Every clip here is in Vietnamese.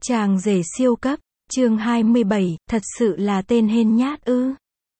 Chàng rể siêu cấp, chương 27, thật sự là tên hên nhát ư.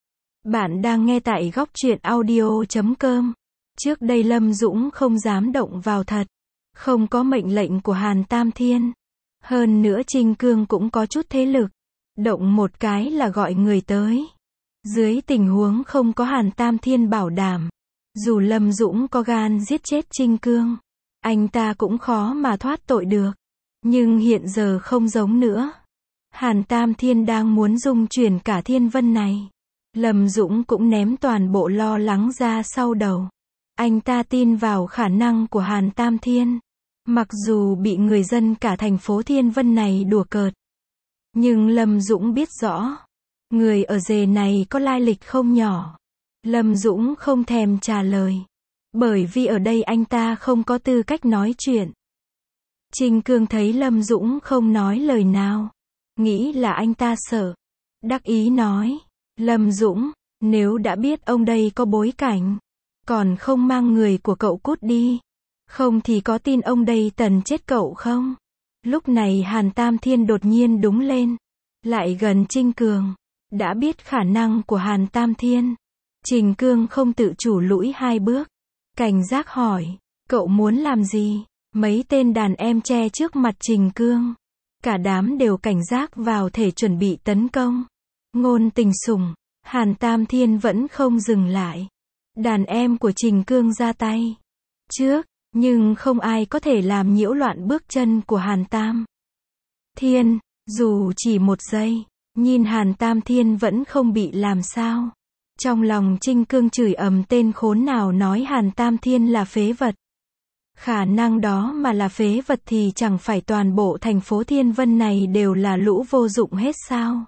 Bạn đang nghe tại góc truyện audio.com. Trước đây Lâm Dũng không dám động vào thật. Không có mệnh lệnh của Hàn Tam Thiên. Hơn nữa Trinh Cương cũng có chút thế lực. Động một cái là gọi người tới. Dưới tình huống không có Hàn Tam Thiên bảo đảm. Dù Lâm Dũng có gan giết chết Trinh Cương, anh ta cũng khó mà thoát tội được. Nhưng hiện giờ không giống nữa. Hàn Tam Thiên đang muốn dung chuyển cả thiên vân này. Lâm Dũng cũng ném toàn bộ lo lắng ra sau đầu. Anh ta tin vào khả năng của Hàn Tam Thiên. Mặc dù bị người dân cả thành phố Thiên Vân này đùa cợt. Nhưng Lâm Dũng biết rõ. Người ở rể này có lai lịch không nhỏ. Lâm Dũng không thèm trả lời. Bởi vì ở đây anh ta không có tư cách nói chuyện. Trinh Cương thấy Lâm Dũng không nói lời nào. Nghĩ là anh ta sợ. Đắc ý nói. Lâm Dũng, nếu đã biết ông đây có bối cảnh, còn không mang người của cậu cút đi. Không thì có tin ông đây tần chết cậu không? Lúc này Hàn Tam Thiên đột nhiên đúng lên. Lại gần Trinh Cương. Đã biết khả năng của Hàn Tam Thiên. Trinh Cương không tự chủ lũi 2 bước. Cảnh giác hỏi. Cậu muốn làm gì? Mấy tên đàn em che trước mặt Trinh Cương. Cả đám đều cảnh giác vào thể chuẩn bị tấn công. Ngôn Tình Sủng, Hàn Tam Thiên vẫn không dừng lại. Đàn em của Trinh Cương ra tay trước, nhưng không ai có thể làm nhiễu loạn bước chân của Hàn Tam Thiên, dù chỉ 1 giây. Nhìn Hàn Tam Thiên vẫn không bị làm sao. Trong lòng Trinh Cương chửi ầm tên khốn nào nói Hàn Tam Thiên là phế vật. Khả năng đó mà là phế vật thì chẳng phải toàn bộ thành phố Thiên Vân này đều là lũ vô dụng hết sao?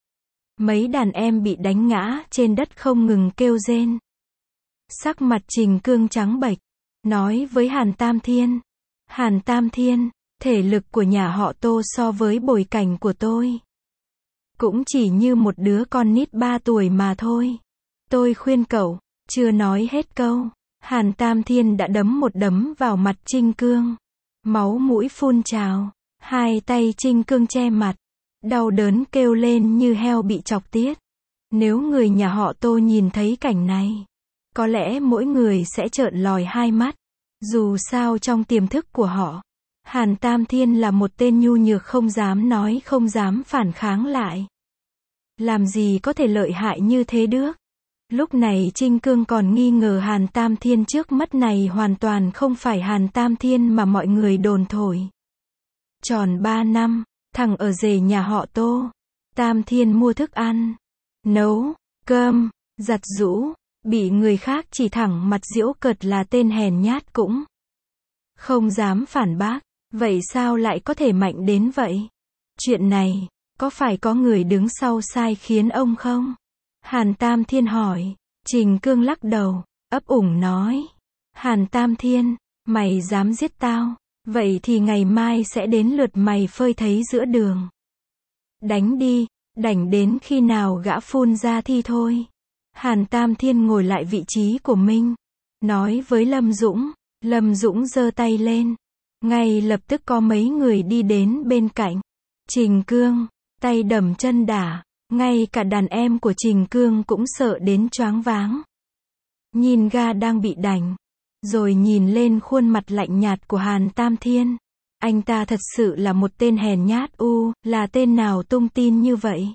Mấy đàn em bị đánh ngã trên đất không ngừng kêu rên. Sắc mặt Trinh Cương trắng bệch, nói với Hàn Tam Thiên. Hàn Tam Thiên, thể lực của nhà họ Tô so với bối cảnh của tôi cũng chỉ như một đứa con nít 3 tuổi mà thôi. Tôi khuyên cậu, chưa nói hết câu. Hàn Tam Thiên đã đấm một đấm vào mặt Trinh Cương. Máu mũi phun trào. 2 tay Trinh Cương che mặt. Đau đớn kêu lên như heo bị chọc tiết. Nếu người nhà họ Tô nhìn thấy cảnh này, có lẽ mỗi người sẽ trợn lòi 2 mắt. Dù sao trong tiềm thức của họ, Hàn Tam Thiên là một tên nhu nhược không dám nói không dám phản kháng lại. Làm gì có thể lợi hại như thế được. Lúc này Trinh Cương còn nghi ngờ Hàn Tam Thiên trước mắt này hoàn toàn không phải Hàn Tam Thiên mà mọi người đồn thổi. Tròn 3 năm, thằng ở rể nhà họ Tô. Tam Thiên mua thức ăn, nấu cơm, giặt giũ, bị người khác chỉ thẳng mặt giễu cợt là tên hèn nhát cũng không dám phản bác. Vậy sao lại có thể mạnh đến vậy? Chuyện này, có phải có người đứng sau sai khiến ông không? Hàn Tam Thiên hỏi. Trinh Cương lắc đầu, ấp ủng nói. Hàn Tam Thiên, mày dám giết tao? Vậy thì ngày mai sẽ đến lượt mày phơi thấy giữa đường. Đánh đi, đánh đến khi nào gã phun ra thì thôi. Hàn Tam Thiên ngồi lại vị trí của mình. Nói với Lâm Dũng. Lâm Dũng giơ tay lên. Ngay lập tức có mấy người đi đến bên cạnh. Trinh Cương, tay đầm chân đả. Ngay cả đàn em của Trinh Cương cũng sợ đến choáng váng. Nhìn gã đang bị đánh. Rồi nhìn lên khuôn mặt lạnh nhạt của Hàn Tam Thiên. Anh ta thật sự là một tên hèn nhát là tên nào tung tin như vậy?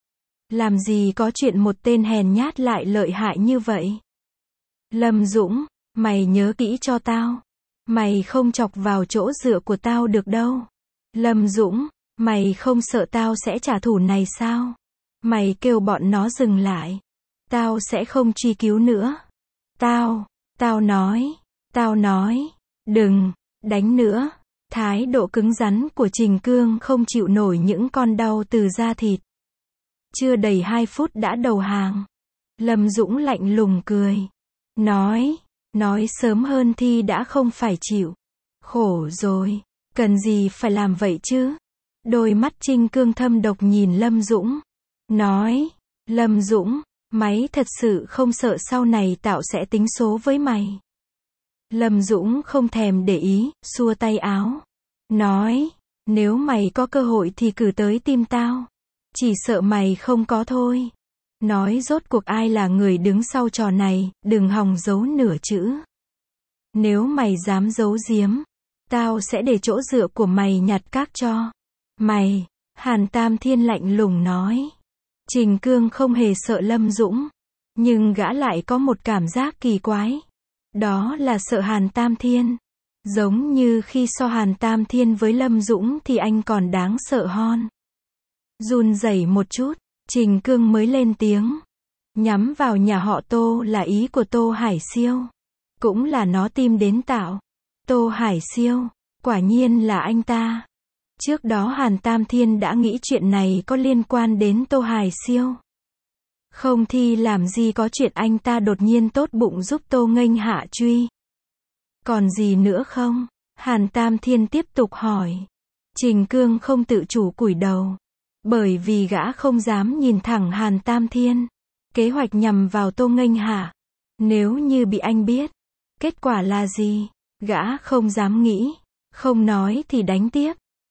Làm gì có chuyện một tên hèn nhát lại lợi hại như vậy? Lâm Dũng, mày nhớ kỹ cho tao. Mày không chọc vào chỗ dựa của tao được đâu. Lâm Dũng, mày không sợ tao sẽ trả thù này sao? Mày kêu bọn nó dừng lại. Tao sẽ không truy cứu nữa. Tao nói, đừng, đánh nữa. Thái độ cứng rắn của Trinh Cương không chịu nổi những con đau từ da thịt. Chưa đầy 2 phút đã đầu hàng. Lâm Dũng lạnh lùng cười. Nói sớm hơn thì đã không phải chịu. Khổ rồi, cần gì phải làm vậy chứ? Đôi mắt Trinh Cương thâm độc nhìn Lâm Dũng. Nói, Lâm Dũng, mày thật sự không sợ sau này tao sẽ tính số với mày? Lâm Dũng không thèm để ý, xua tay áo. Nói, Nếu mày có cơ hội thì cử tới team tao. Chỉ sợ mày không có thôi. Nói rốt cuộc ai là người đứng sau trò này, đừng hòng giấu nửa chữ. Nếu mày dám giấu giếm, tao sẽ để chỗ dựa của mày nhặt cát cho mày. Hàn Tam Thiên lạnh lùng nói. Trình Cương không hề sợ Lâm Dũng, nhưng gã lại có một cảm giác kỳ quái. Đó là sợ Hàn Tam Thiên. Giống như khi so Hàn Tam Thiên với Lâm Dũng thì anh còn đáng sợ hơn. Run rẩy một chút, Trình Cương mới lên tiếng. Nhắm vào nhà họ Tô là ý của Tô Hải Siêu. Cũng là nó tìm đến tạo. Tô Hải Siêu, quả nhiên là anh ta. Trước đó Hàn Tam Thiên đã nghĩ chuyện này có liên quan đến Tô Hải Siêu. Không thì làm gì có chuyện anh ta đột nhiên tốt bụng giúp Tô Nghênh Hạ truy. Còn gì nữa không? Hàn Tam Thiên tiếp tục hỏi. Trình Cương không tự chủ cúi đầu. Bởi vì gã không dám nhìn thẳng Hàn Tam Thiên. Kế hoạch nhằm vào Tô Nghênh Hạ. Nếu như bị anh biết, kết quả là gì? Gã không dám nghĩ. Không nói thì đánh tiếp.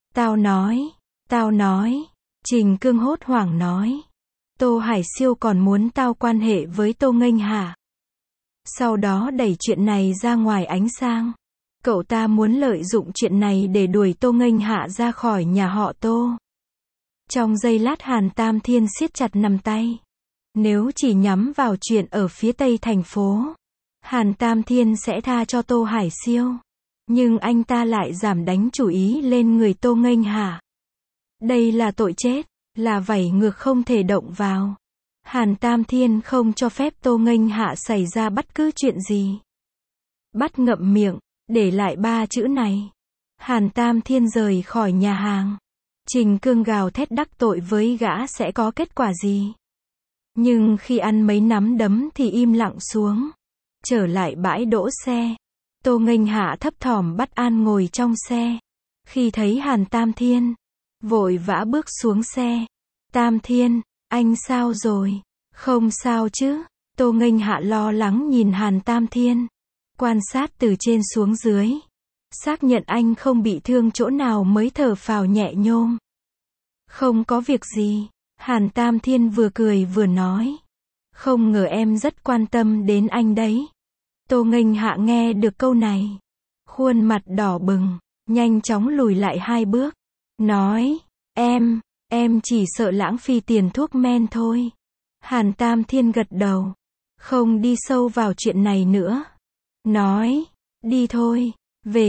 Tao nói. Trình Cương hốt hoảng nói. Tô Hải Siêu còn muốn tao quan hệ với Tô Nghênh Hạ. Sau đó đẩy chuyện này ra ngoài ánh sang. Cậu ta muốn lợi dụng chuyện này để đuổi Tô Nghênh Hạ ra khỏi nhà họ Tô. Trong giây lát Hàn Tam Thiên siết chặt nắm tay. Nếu chỉ nhắm vào chuyện ở phía tây thành phố, Hàn Tam Thiên sẽ tha cho Tô Hải Siêu. Nhưng anh ta lại giảm đánh chủ ý lên người Tô Nghênh Hạ. Đây là tội chết, là vảy ngược không thể động vào. Hàn Tam Thiên không cho phép Tô Nghênh Hạ xảy ra bất cứ chuyện gì. Bắt ngậm miệng, để lại 3 chữ này. Hàn Tam Thiên rời khỏi nhà hàng. Trình Cương gào thét đắc tội với gã sẽ có kết quả gì? Nhưng khi ăn mấy nắm đấm thì im lặng xuống. Trở lại bãi đỗ xe. Tô Nghênh Hạ thấp thỏm bất an ngồi trong xe. Khi thấy Hàn Tam Thiên, vội vã bước xuống xe. Tam Thiên, anh sao rồi? Không sao chứ? Tô Nghênh Hạ lo lắng nhìn Hàn Tam Thiên. Quan sát từ trên xuống dưới. Xác nhận anh không bị thương chỗ nào mới thở phào nhẹ nhõm. Không có việc gì. Hàn Tam Thiên vừa cười vừa nói. Không ngờ em rất quan tâm đến anh đấy. Tô Nghênh Hạ nghe được câu này. Khuôn mặt đỏ bừng, nhanh chóng lùi lại 2 bước. Nói, em chỉ sợ lãng phí tiền thuốc men thôi. Hàn Tam Thiên gật đầu. Không đi sâu vào chuyện này nữa. Nói, đi thôi, về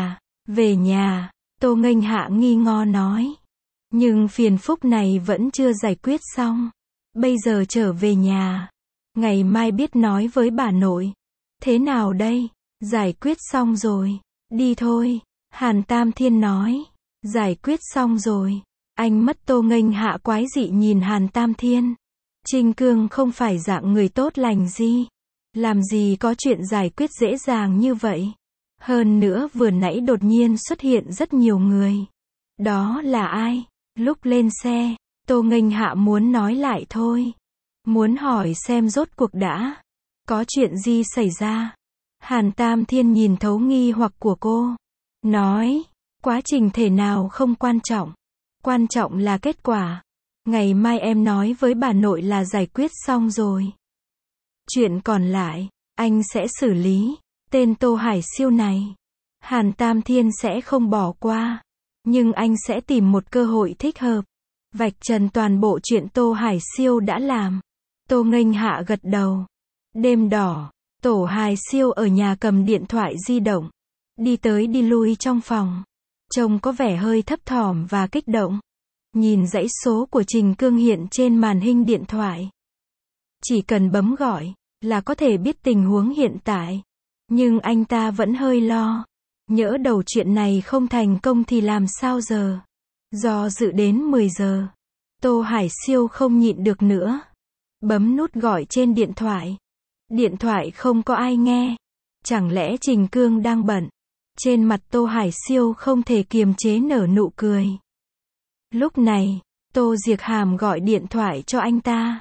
nhà. Tô Nghênh Hạ nghi ngờ nói. Nhưng phiền phức này vẫn chưa giải quyết xong. Bây giờ trở về nhà. Ngày mai biết nói với bà nội. Thế nào đây? Giải quyết xong rồi. Đi thôi. Hàn Tam Thiên nói. Giải quyết xong rồi. Anh mất Tô Nghênh Hạ quái dị nhìn Hàn Tam Thiên. Trình Cương không phải dạng người tốt lành gì. Làm gì có chuyện giải quyết dễ dàng như vậy. Hơn nữa vừa nãy đột nhiên xuất hiện rất nhiều người. Đó là ai? Lúc lên xe, Tô Nghênh Hạ muốn nói lại thôi. Muốn hỏi xem rốt cuộc đã có chuyện gì xảy ra. Hàn Tam Thiên nhìn thấu nghi hoặc của cô. Nói, quá trình thể nào không quan trọng. Quan trọng là kết quả. Ngày mai em nói với bà nội là giải quyết xong rồi. Chuyện còn lại, anh sẽ xử lý. Tên Tô Hải Siêu này, Hàn Tam Thiên sẽ không bỏ qua. Nhưng anh sẽ tìm một cơ hội thích hợp. Vạch trần toàn bộ chuyện Tô Hải Siêu đã làm. Tô Nghênh Hạ gật đầu. Đêm đỏ, Tổ Hải Siêu ở nhà cầm điện thoại di động. Đi tới đi lui trong phòng. Trông có vẻ hơi thấp thỏm và kích động. Nhìn dãy số của Trình Cương hiện trên màn hình điện thoại. Chỉ cần bấm gọi, là có thể biết tình huống hiện tại. Nhưng anh ta vẫn hơi lo. Nhỡ đầu chuyện này không thành công thì làm sao giờ? Do dự đến 10 giờ. Tô Hải Siêu không nhịn được nữa. Bấm nút gọi trên điện thoại. Điện thoại không có ai nghe. Chẳng lẽ Trình Cương đang bận? Trên mặt Tô Hải Siêu không thể kiềm chế nở nụ cười. Lúc này, Tô Diệc Hàm gọi điện thoại cho anh ta.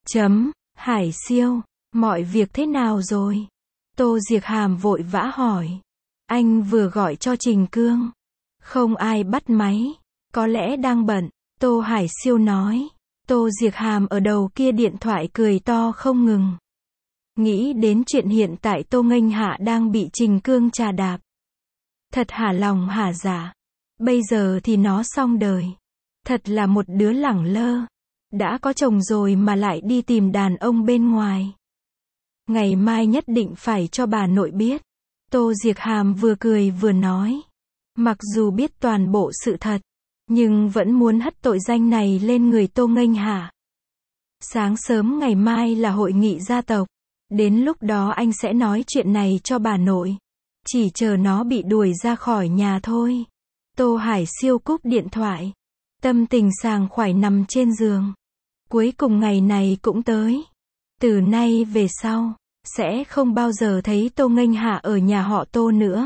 Hải Siêu, mọi việc thế nào rồi? Tô Diệc Hàm vội vã hỏi. Anh vừa gọi cho Trình Cương. Không ai bắt máy. Có lẽ đang bận, Tô Hải Siêu nói. Tô Diệc Hàm ở đầu kia điện thoại cười to không ngừng. Nghĩ đến chuyện hiện tại Tô Nghênh Hạ đang bị Trình Cương trà đạp. Thật hả lòng hả dạ. Bây giờ thì nó xong đời. Thật là một đứa lẳng lơ. Đã có chồng rồi mà lại đi tìm đàn ông bên ngoài. Ngày mai nhất định phải cho bà nội biết. Tô Diệc Hàm vừa cười vừa nói. Mặc dù biết toàn bộ sự thật, nhưng vẫn muốn hất tội danh này lên người Tô Nghênh Hạ. Sáng sớm ngày mai là hội nghị gia tộc. Đến lúc đó anh sẽ nói chuyện này cho bà nội. Chỉ chờ nó bị đuổi ra khỏi nhà thôi. Tô Hải Siêu cúp điện thoại. Tâm tình sảng khoái nằm trên giường. Cuối cùng ngày này cũng tới. Từ nay về sau, sẽ không bao giờ thấy Tô Nghênh Hạ ở nhà họ Tô nữa.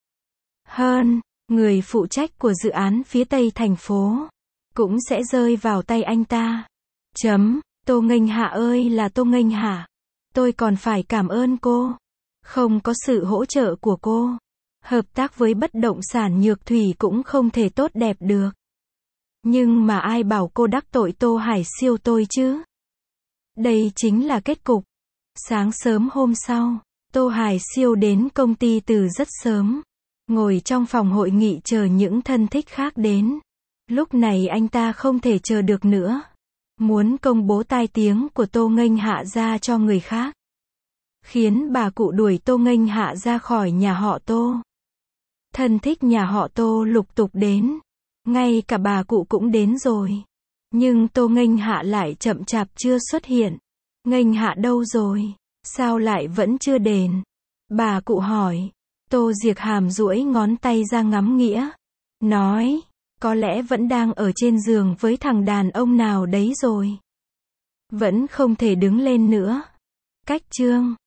Hơn, người phụ trách của dự án phía tây thành phố, cũng sẽ rơi vào tay anh ta. Tô Nghênh Hạ ơi là Tô Nghênh Hạ. Tôi còn phải cảm ơn cô. Không có sự hỗ trợ của cô, hợp tác với bất động sản Nhược Thủy cũng không thể tốt đẹp được. Nhưng mà ai bảo cô đắc tội Tô Hải Siêu tôi chứ? Đây chính là kết cục. Sáng sớm hôm sau, Tô Hải Siêu đến công ty từ rất sớm. Ngồi trong phòng hội nghị chờ những thân thích khác đến. Lúc này anh ta không thể chờ được nữa. Muốn công bố tai tiếng của Tô Nghênh Hạ ra cho người khác. Khiến bà cụ đuổi Tô Nghênh Hạ ra khỏi nhà họ Tô. Thân thích nhà họ Tô lục tục đến. Ngay cả bà cụ cũng đến rồi. Nhưng Tô Nghênh Hạ lại chậm chạp chưa xuất hiện. Nghênh Hạ đâu rồi? Sao lại vẫn chưa đến? Bà cụ hỏi. Tô Diệc Hàm duỗi ngón tay ra ngắm nghĩa. Nói, có lẽ vẫn đang ở trên giường với thằng đàn ông nào đấy rồi. Vẫn không thể đứng lên nữa. Cách chương